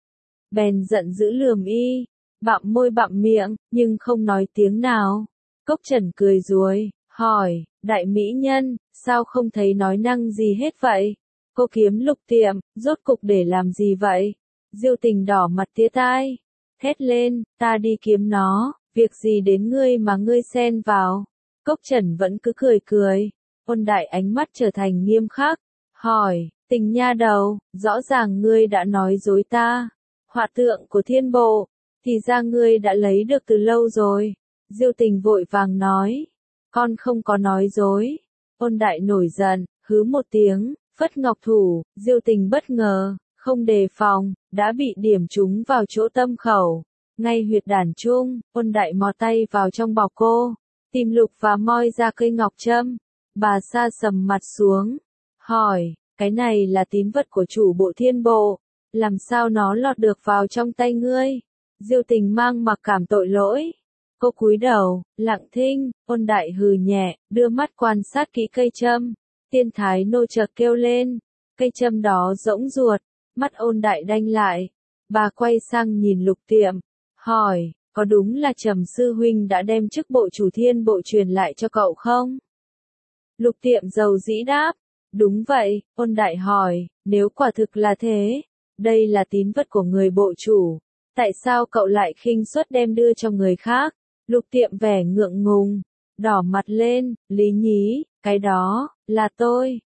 Bèn giận dữ lườm y, bặm môi bặm miệng, nhưng không nói tiếng nào. Cốc Trần cười ruồi, hỏi, đại mỹ nhân, sao không thấy nói năng gì hết vậy? Cô kiếm Lục Tiệm, rốt cục để làm gì vậy? Diêu Tình đỏ mặt tía tai, thét lên, ta đi kiếm nó, việc gì đến ngươi mà ngươi xen vào? Cốc Trần vẫn cứ cười cười. Ôn Đại ánh mắt trở thành nghiêm khắc, hỏi, Tình nha đầu, rõ ràng ngươi đã nói dối ta. Họa tượng của Thiên Bộ, thì ra ngươi đã lấy được từ lâu rồi. Diêu Tình vội vàng nói, con không có nói dối. Ôn Đại nổi giận, hứ một tiếng, phất ngọc thủ. Diêu Tình bất ngờ, không đề phòng, đã bị điểm trúng vào chỗ tâm khẩu, ngay huyệt đàn trung. Ôn Đại mò tay vào trong bọc cô, tìm lục và moi ra cây ngọc châm. Bà sa sầm mặt xuống, hỏi, cái này là tín vật của chủ bộ Thiên Bộ, làm sao nó lọt được vào trong tay ngươi? Diêu Tình mang mặc cảm tội lỗi. Cô cúi đầu, lặng thinh. Ôn Đại hừ nhẹ, đưa mắt quan sát kỹ cây châm. Tiên Thái nô chợt kêu lên, cây châm đó rỗng ruột. Mắt Ôn Đại đanh lại. Bà quay sang nhìn Lục Tiệm, hỏi, có đúng là Trầm sư huynh đã đem chức bộ chủ Thiên Bộ truyền lại cho cậu không? Lục Tiệm dầu dĩ đáp, đúng vậy. Ôn Đại hỏi, nếu quả thực là thế, đây là tín vật của người bộ chủ, tại sao cậu lại khinh suất đem đưa cho người khác? Lục Tiệm vẻ ngượng ngùng, đỏ mặt lên, Lý nhí, cái đó, là tôi,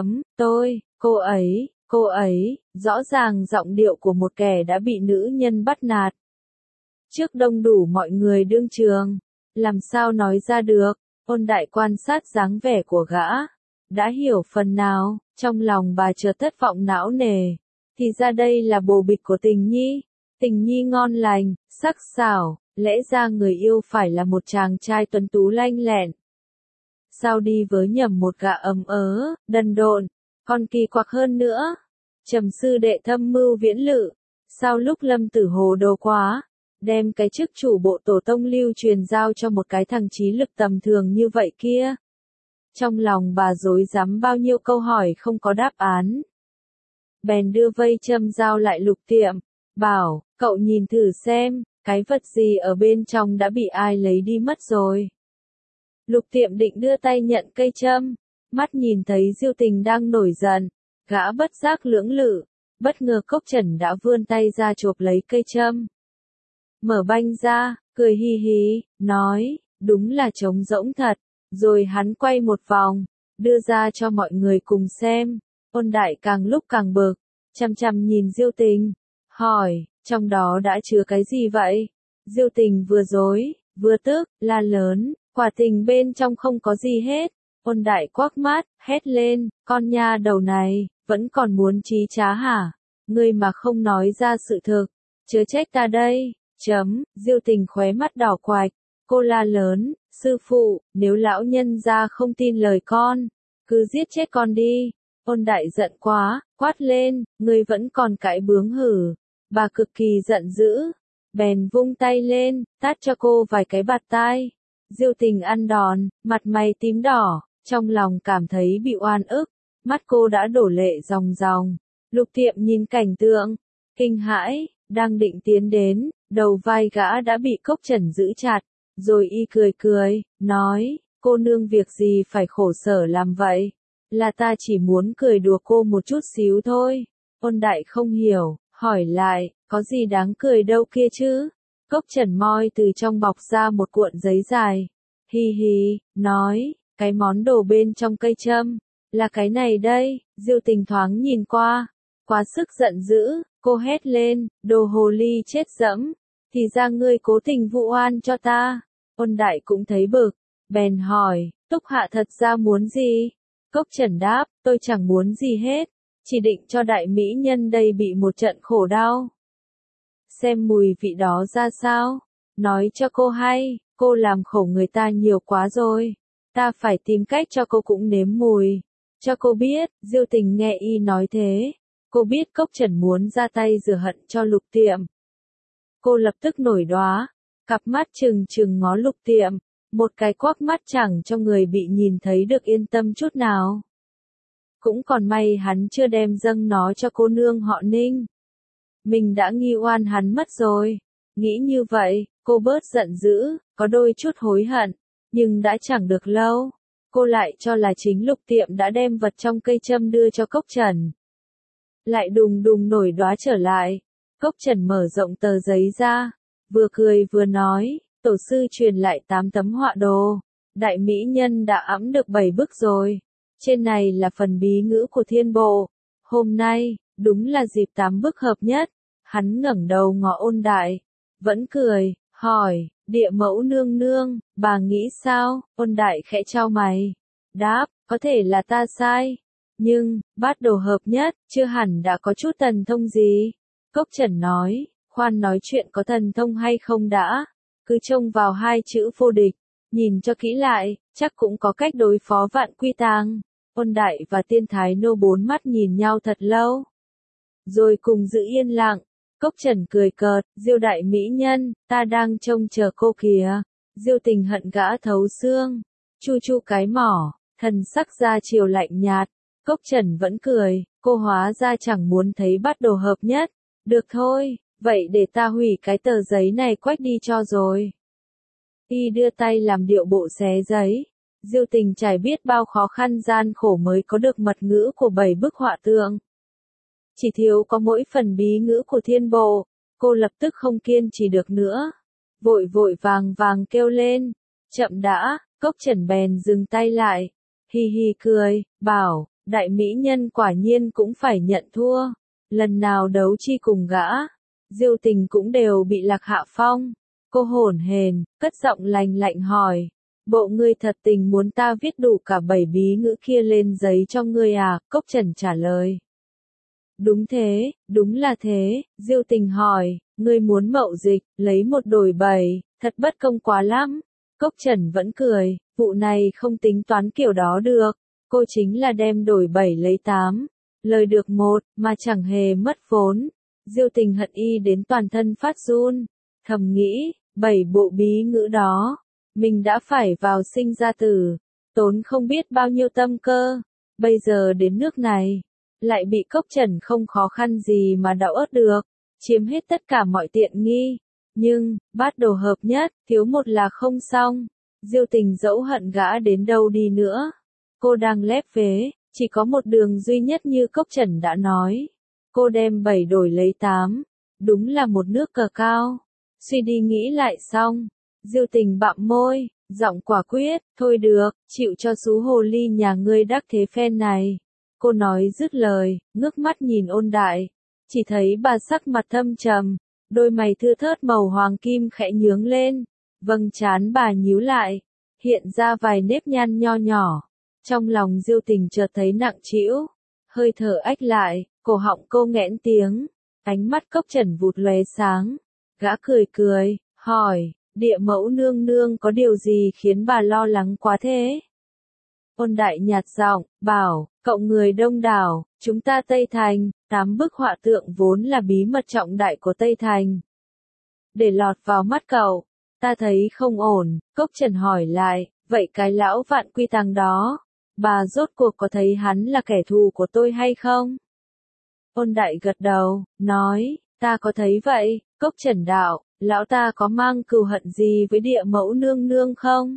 cô ấy, rõ ràng giọng điệu của một kẻ đã bị nữ nhân bắt nạt. Trước đông đủ mọi người đương trường, làm sao nói ra được? Ôn Đại quan sát dáng vẻ của gã, đã hiểu phần nào, trong lòng bà chợt thất vọng não nề. Thì ra đây là bồ bịch của Tình Nhi. Tình Nhi ngon lành, sắc sảo, lẽ ra người yêu phải là một chàng trai tuấn tú lanh lẹn. Sao đi với nhầm một gã ấm ớ, đần độn, còn kỳ quặc hơn nữa. Trầm sư đệ thâm mưu viễn lự, sao lúc Lâm Tử hồ đồ quá, đem cái chức chủ bộ tổ tông lưu truyền giao cho một cái thằng trí lực tầm thường như vậy kia. Trong lòng bà rối rắm bao nhiêu câu hỏi không có đáp án. Bèn đưa vây châm giao lại Lục Tiệm, bảo, cậu nhìn thử xem, cái vật gì ở bên trong đã bị ai lấy đi mất rồi. Lục Tiệm định đưa tay nhận cây châm, mắt nhìn thấy Diêu Tình đang nổi giận, gã bất giác lưỡng lự, bất ngờ Cốc Trần đã vươn tay ra chộp lấy cây châm. Mở banh ra, cười hi hí, nói, đúng là trống rỗng thật. Rồi hắn quay một vòng, đưa ra cho mọi người cùng xem. Ôn Đại càng lúc càng bực, chằm chằm nhìn Diêu Tình, hỏi, trong đó đã chứa cái gì vậy? Diêu Tình vừa rối, vừa tức, la lớn, quả tình bên trong không có gì hết. Ôn Đại quắc mắt, hét lên, con nha đầu này, vẫn còn muốn trí trá hả? Ngươi mà không nói ra sự thực, chớ trách ta đây. Diêu Tình khóe mắt đỏ quạch, cô la lớn, sư phụ, nếu lão nhân gia không tin lời con, cứ giết chết con đi. Ôn Đại giận quá, quát lên, ngươi vẫn còn cãi bướng hử. Bà cực kỳ giận dữ, bèn vung tay lên, tát cho cô vài cái bạt tai. Diêu Tình ăn đòn, mặt mày tím đỏ, trong lòng cảm thấy bị oan ức, mắt cô đã đổ lệ ròng ròng. Lục Tiệm nhìn cảnh tượng, kinh hãi, đang định tiến đến, đầu vai gã đã bị Cốc Trần giữ chặt, rồi y cười cười, nói, cô nương việc gì phải khổ sở làm vậy, là ta chỉ muốn cười đùa cô một chút xíu thôi. Ôn Đại không hiểu, hỏi lại, có gì đáng cười đâu kia chứ? Cốc Trần moi từ trong bọc ra một cuộn giấy dài, hi hi, nói, cái món đồ bên trong cây châm, là cái này đây. Diêu Tình thoáng nhìn qua, quá sức giận dữ, cô hét lên, đồ hồ ly chết dẫm, thì ra ngươi cố tình vụ oan cho ta. Ôn Đại cũng thấy bực, bèn hỏi, Túc Hạ thật ra muốn gì? Cốc Trần đáp, tôi chẳng muốn gì hết, chỉ định cho đại mỹ nhân đây bị một trận khổ đau. Xem mùi vị đó ra sao? Nói cho cô hay, cô làm khổ người ta nhiều quá rồi. Ta phải tìm cách cho cô cũng nếm mùi. Cho cô biết, Diêu Tình nghe y nói thế. Cô biết Cốc Trần muốn ra tay rửa hận cho Lục Tiệm. Cô lập tức nổi đoá, cặp mắt trừng trừng ngó Lục Tiệm, một cái quắc mắt chẳng cho người bị nhìn thấy được yên tâm chút nào. Cũng còn may hắn chưa đem dâng nó cho cô nương họ Ninh. Mình đã nghi oan hắn mất rồi. Nghĩ như vậy, cô bớt giận dữ, có đôi chút hối hận, nhưng đã chẳng được lâu. Cô lại cho là chính Lục Tiệm đã đem vật trong cây châm đưa cho Cốc Trần. Lại đùng đùng nổi đoá trở lại. Cốc Trần mở rộng tờ giấy ra, vừa cười vừa nói, tổ sư truyền lại 8 tấm họa đồ. Đại mỹ nhân đã ẵm được 7 bức rồi. Trên này là phần bí ngữ của thiên bộ. Hôm nay, đúng là dịp 8 bức hợp nhất. Hắn ngẩng đầu ngó Ôn Đại, vẫn cười, hỏi, địa mẫu nương nương, bà nghĩ sao? Ôn Đại khẽ chau mày, đáp, có thể là ta sai, nhưng, bát đồ hợp nhất, chưa hẳn đã có chút thần thông gì. Cốc Trần nói, khoan nói chuyện có thần thông hay không đã, cứ trông vào hai chữ vô địch, nhìn cho kỹ lại, chắc cũng có cách đối phó vạn quy tang. Ôn Đại và Tiên Thái Nô bốn mắt nhìn nhau thật lâu, rồi cùng giữ yên lặng. Cốc Trần cười cợt, Diêu đại mỹ nhân, ta đang trông chờ cô kìa. Diêu Tình hận gã thấu xương, chu chu cái mỏ, thần sắc ra chiều lạnh nhạt. Cốc Trần vẫn cười, cô hóa ra chẳng muốn thấy bát đồ hợp nhất. Được thôi, vậy để ta hủy cái tờ giấy này quách đi cho rồi. Y đưa tay làm điệu bộ xé giấy. Diêu Tình trải biết bao khó khăn gian khổ mới có được mật ngữ của 7 bức họa tượng. Chỉ thiếu có mỗi phần bí ngữ của thiên bộ, cô lập tức không kiên trì được nữa. Vội vội vàng vàng kêu lên, chậm đã. Cốc Trần bèn dừng tay lại, hi hi cười, bảo, đại mỹ nhân quả nhiên cũng phải nhận thua. Lần nào đấu chi cùng gã, Diêu Tình cũng đều bị lạc hạ phong. Cô hổn hển, cất giọng lành lạnh hỏi, bộ ngươi thật tình muốn ta viết đủ cả 7 bí ngữ kia lên giấy cho ngươi à? Cốc Trần trả lời, đúng thế, đúng là thế. Diêu Tình hỏi, ngươi muốn mậu dịch, lấy 1 đổi 7, thật bất công quá lắm. Cốc Trần vẫn cười, vụ này không tính toán kiểu đó được, cô chính là đem đổi 7 lấy 8, lời được 1, mà chẳng hề mất vốn. Diêu Tình hận y đến toàn thân phát run, thầm nghĩ, 7 bộ bí ngữ đó, mình đã phải vào sinh ra tử, tốn không biết bao nhiêu tâm cơ, bây giờ đến nước này, lại bị Cốc Trần không khó khăn gì mà đau ớt được, chiếm hết tất cả mọi tiện nghi. Nhưng, bát đồ hợp nhất, thiếu một là không xong. Diêu Tình dẫu hận gã đến đâu đi nữa, cô đang lép vế, chỉ có một đường duy nhất như Cốc Trần đã nói. Cô đem 7 đổi lấy 8, đúng là một nước cờ cao. Suy đi nghĩ lại xong, Diêu Tình bặm môi, giọng quả quyết, thôi được, chịu cho xú hồ ly nhà ngươi đắc thế phen này. Cô nói dứt lời, ngước mắt nhìn Ôn Đại, chỉ thấy bà sắc mặt thâm trầm, đôi mày thưa thớt màu hoàng kim khẽ nhướng lên, vầng trán bà nhíu lại, hiện ra vài nếp nhăn nho nhỏ. Trong lòng Diêu Tình chợt thấy nặng trĩu, hơi thở ách lại, cổ họng cô nghẽn tiếng, ánh mắt Cốc Trần vụt lóe sáng, gã cười cười, hỏi, Địa Mẫu nương nương có điều gì khiến bà lo lắng quá thế? Ôn Đại nhạt giọng, bảo, cậu người đông đảo, chúng ta Tây Thành, 8 bức họa tượng vốn là bí mật trọng đại của Tây Thành. Để lọt vào mắt cậu, ta thấy không ổn, Cốc Trần hỏi lại, vậy cái lão Vạn Quy Tàng đó, bà rốt cuộc có thấy hắn là kẻ thù của tôi hay không? Ôn Đại gật đầu, nói, ta có thấy vậy, Cốc Trần đạo, lão ta có mang cừu hận gì với Địa Mẫu nương nương không?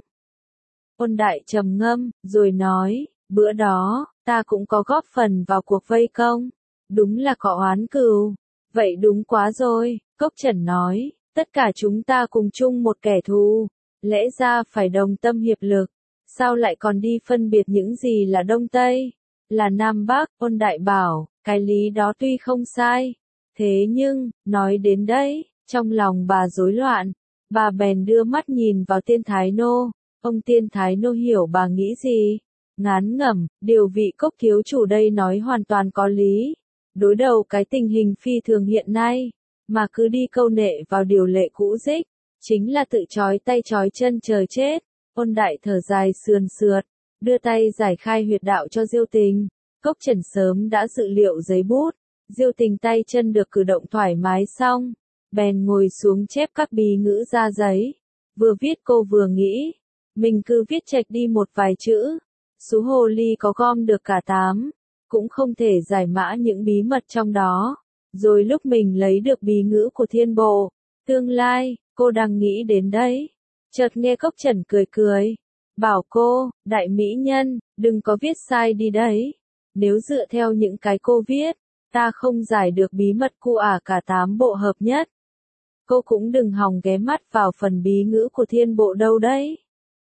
Ôn Đại trầm ngâm, rồi nói, bữa đó, ta cũng có góp phần vào cuộc vây công, đúng là có oán cừu. Vậy đúng quá rồi, Cốc Trần nói, tất cả chúng ta cùng chung một kẻ thù, lẽ ra phải đồng tâm hiệp lực, sao lại còn đi phân biệt những gì là Đông Tây, là Nam Bắc? Ôn Đại bảo, cái lý đó tuy không sai, thế nhưng, nói đến đây, trong lòng bà rối loạn, bà bèn đưa mắt nhìn vào Tiên Thái Nô, ông Tiên Thái Nô hiểu bà nghĩ gì, ngán ngẩm, điều vị Cốc thiếu chủ đây nói hoàn toàn có lý, đối đầu cái tình hình phi thường hiện nay, mà cứ đi câu nệ vào điều lệ cũ dích, chính là tự trói tay trói chân chờ chết. Ôn Đại thở dài sườn sượt, đưa tay giải khai huyệt đạo cho Diêu Tình. Cốc Trần sớm đã dự liệu giấy bút, Diêu Tình tay chân được cử động thoải mái xong, bèn ngồi xuống chép các bí ngữ ra giấy. Vừa viết cô vừa nghĩ, mình cứ viết chệch đi một vài chữ, xú hồ ly có gom được cả 8, cũng không thể giải mã những bí mật trong đó. Rồi lúc mình lấy được bí ngữ của thiên bộ, tương lai, cô đang nghĩ đến đấy. Chợt nghe Cốc Trần cười cười, bảo cô, đại mỹ nhân, đừng có viết sai đi đấy. Nếu dựa theo những cái cô viết, ta không giải được bí mật cu cả 8 bộ hợp nhất. Cô cũng đừng hòng ghé mắt vào phần bí ngữ của thiên bộ đâu đấy.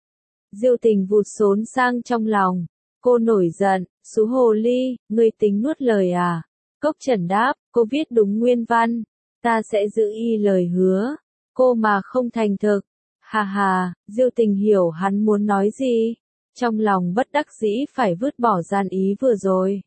Diêu Tình vụt xốn sang trong lòng, cô nổi giận, xú hồ ly, ngươi tính nuốt lời à? Cốc Trần đáp, cô viết đúng nguyên văn, ta sẽ giữ y lời hứa, cô mà không thành thực. Hà hà, Diêu Tình hiểu hắn muốn nói gì, trong lòng bất đắc dĩ phải vứt bỏ gian ý vừa rồi.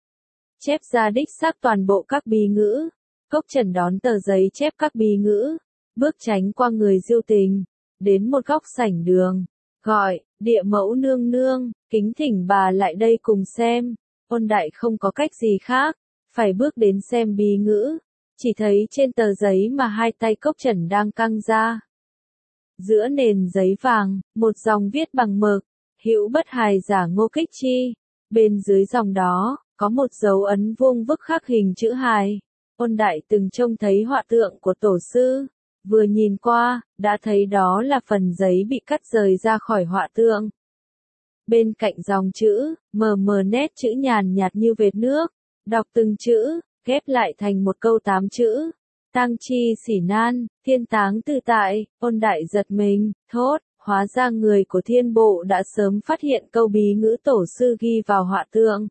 Chép ra đích xác toàn bộ các bí ngữ, Cốc Trần đón tờ giấy chép các bí ngữ, bước tránh qua người Diêu Tình, đến một góc sảnh đường, gọi, Địa Mẫu nương nương, kính thỉnh bà lại đây cùng xem. Ôn Đại không có cách gì khác, phải bước đến xem bí ngữ, chỉ thấy trên tờ giấy mà hai tay Cốc Trần đang căng ra. Giữa nền giấy vàng, một dòng viết bằng mực, hữu bất hài giả Ngô Kích Chi. Bên dưới dòng đó, có một dấu ấn vuông vức khắc hình chữ hài. Ôn Đại từng trông thấy họa tượng của tổ sư, vừa nhìn qua, đã thấy đó là phần giấy bị cắt rời ra khỏi họa tượng. Bên cạnh dòng chữ, mờ mờ nét chữ nhàn nhạt như vệt nước, đọc từng chữ, ghép lại thành một câu 8 chữ. Tang chi xỉ nan, thiên táng tự tại. Ôn Đại giật mình, thốt, hóa ra người của thiên bộ đã sớm phát hiện câu bí ngữ tổ sư ghi vào họa tượng.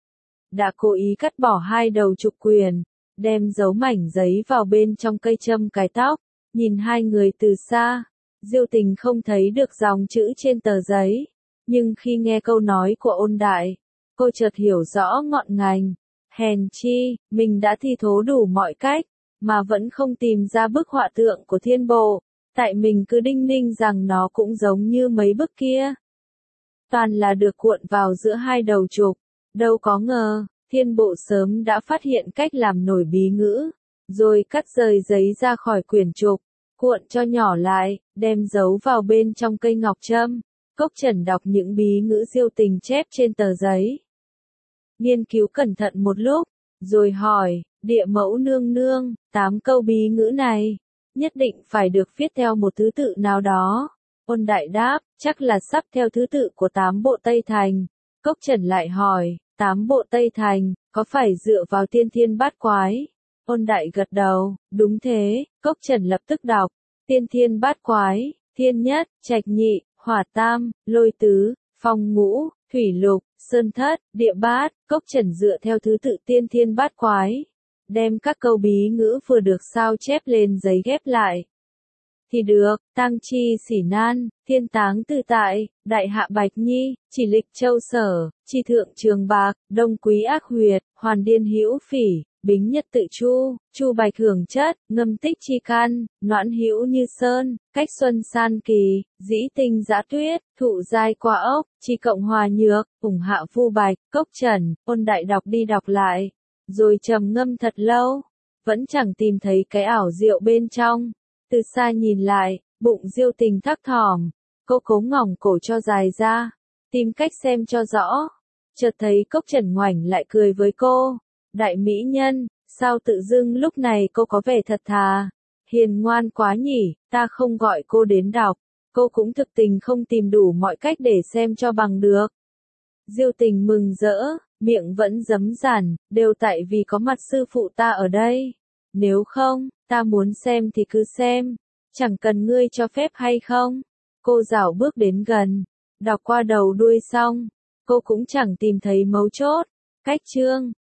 Đã cố ý cắt bỏ 2 đầu trục quyền, đem dấu mảnh giấy vào bên trong cây châm cài tóc, nhìn hai người từ xa. Diêu Tình không thấy được dòng chữ trên tờ giấy, nhưng khi nghe câu nói của Ôn Đại, cô chợt hiểu rõ ngọn ngành. Hèn chi, mình đã thi thố đủ mọi cách, mà vẫn không tìm ra bức họa tượng của thiên bộ, tại mình cứ đinh ninh rằng nó cũng giống như mấy bức kia. Toàn là được cuộn vào giữa 2 đầu trục, đâu có ngờ, thiên bộ sớm đã phát hiện cách làm nổi bí ngữ, rồi cắt rời giấy ra khỏi quyển trục, cuộn cho nhỏ lại, đem giấu vào bên trong cây ngọc trâm. Cốc Trần đọc những bí ngữ Diêu Tình chép trên tờ giấy. Nghiên cứu cẩn thận một lúc, rồi hỏi, Địa Mẫu nương nương, 8 câu bí ngữ này, nhất định phải được viết theo một thứ tự nào đó. Ôn Đại đáp, chắc là sắp theo thứ tự của 8 bộ Tây Thành. Cốc Trần lại hỏi, 8 bộ Tây Thành, có phải dựa vào tiên thiên bát quái? Ôn Đại gật đầu, đúng thế. Cốc Trần lập tức đọc, tiên thiên bát quái, thiên nhất, trạch nhị, hỏa tam, lôi tứ, phong ngũ, thủy lục, sơn thất, địa bát, cốc trần dựa theo thứ tự tiên thiên bát quái. Đem các câu bí ngữ vừa được sao chép lên giấy ghép lại. Thì được, tang chi xỉ nan, thiên táng tự tại, đại hạ bạch nhi, chỉ lịch châu sở, chi thượng trường bạc, đông quý ác huyệt, hoàn điên hữu phỉ, bính nhật tự chu, chu bạch hưởng chất, ngâm tích chi căn, noãn hữu như sơn, cách xuân san kỳ, dĩ tinh giã tuyết, thụ giai qua ốc, chi cộng hòa nhược, ủng hạ phu bạch, cốc trần, ôn đại đọc đi đọc lại, rồi trầm ngâm thật lâu, vẫn chẳng tìm thấy cái ảo diệu bên trong. Từ xa nhìn lại, bụng Diêu Tình thắc thỏm, cô cố ngỏng cổ cho dài ra, tìm cách xem cho rõ. Chợt thấy Cốc Trần ngoảnh lại cười với cô, đại mỹ nhân, sao tự dưng lúc này cô có vẻ thật thà, hiền ngoan quá nhỉ, ta không gọi cô đến đọc, cô cũng thực tình không tìm đủ mọi cách để xem cho bằng được. Diêu Tình mừng rỡ, miệng vẫn giấm giản, đều tại vì có mặt sư phụ ta ở đây. Nếu không, ta muốn xem thì cứ xem, chẳng cần ngươi cho phép hay không. Cô rảo bước đến gần, đọc qua đầu đuôi xong, cô cũng chẳng tìm thấy mấu chốt. Cách chương